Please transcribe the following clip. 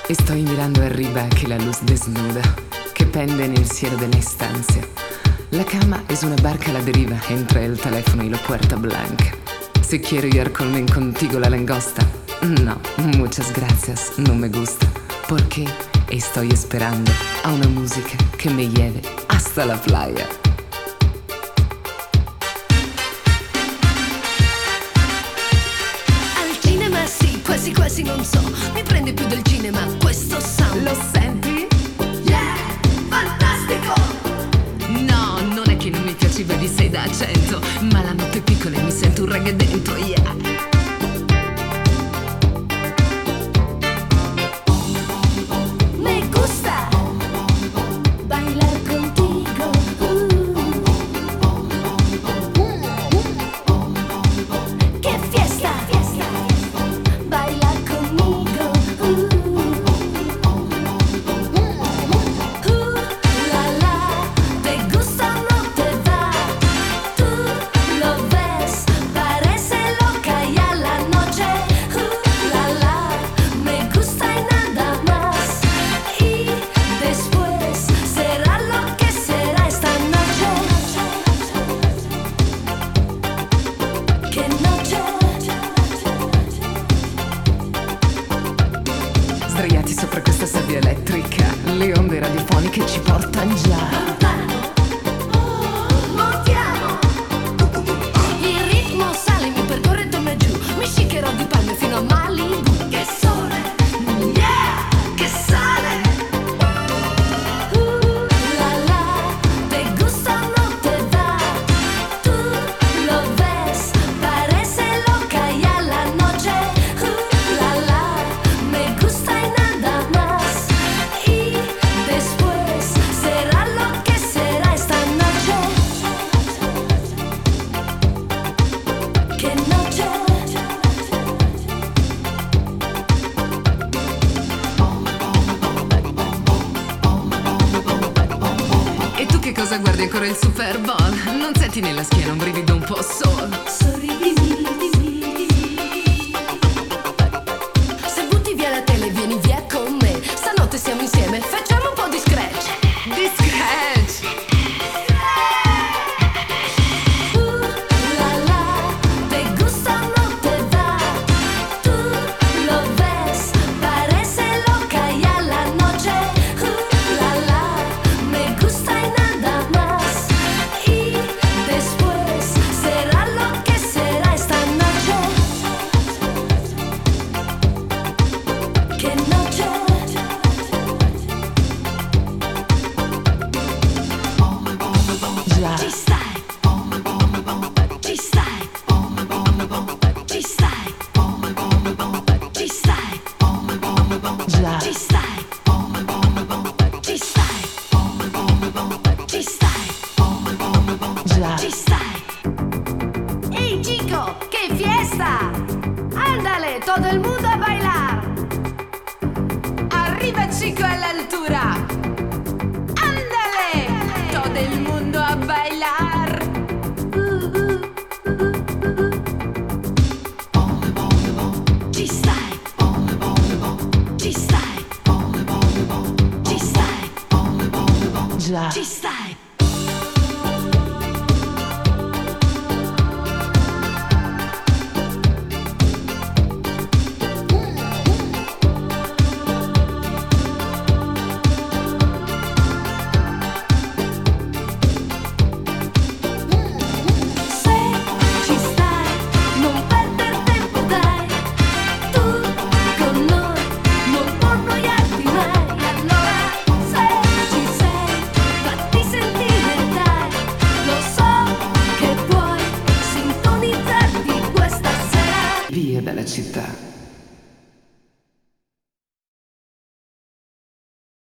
Estoy mirando arriba que la luz desnuda que pende en el cielo de la estancia. La cama es una barca a la deriva entre el teléfono y la puerta blanca. Si quiero ir comer contigo la langosta, no, muchas gracias, no me gusta, porque estoy esperando a una música que me lleve hasta la playa. Al cinema sì, quasi quasi non so, mi prende più del cinema questo sound. Lo senti? Yeah, fantastico! No, non è che non mi piaceva di 6 da 100, ma la notte piccola e mi sento un reggae dentro, yeah. Me gusta bailar contigo. Qué fiesta, bailar conmigo. La la, te gusta o no te va. Tú lo ves, parece loca ya la noche. La la, me gusta y nada más. Y después será lo que será esta noche. Che noche. Sdraiati sopra questa sabbia elettrica, le onde radiofoniche ci portano già. Montiamo. Il ritmo sale, mi percorre torna giù. Mi sciccherò di palme fino a Malibu. Che sole, yeah, che sale. La la, te gusta o no te va. Tú lo ves, parece loca ya la noche. La la, me gusta y nada más. Y después será lo que será esta noche. Che noche. E tu che cosa guardi ancora il Super Bowl? Non senti nella schiena un brivido un po' solo? Sorridimi. Se butti via la tele vieni via con me. Stanotte siamo insieme, facciamo un po' di scratch. Di scratch! La la, te gusta o no te va. Tú lo ves, parece loca ya la noche. La la, me gusta y nada más. Y después será lo que será esta noche. Che noche. Già. Ci stai. Ci stai. Ci stai. Ci stai. Già. Ci stai. Ci stai. Ci stai. Già. Ci stai. ¡Hey, chico! ¡Qué fiesta! ¡Ándale, todo el mundo a bailar! Arriba, chico, a la altura. Ándale, todo el mundo a bailar. Ci stai. Ci stai. Ci stai. Già. Ci stai. Se ci stai, non perder tempo dai. Tu con noi non può annoiarti mai. Allora se ci sei, fatti sentire dai. Lo so che puoi sintonizzarti questa sera. Via dalla città.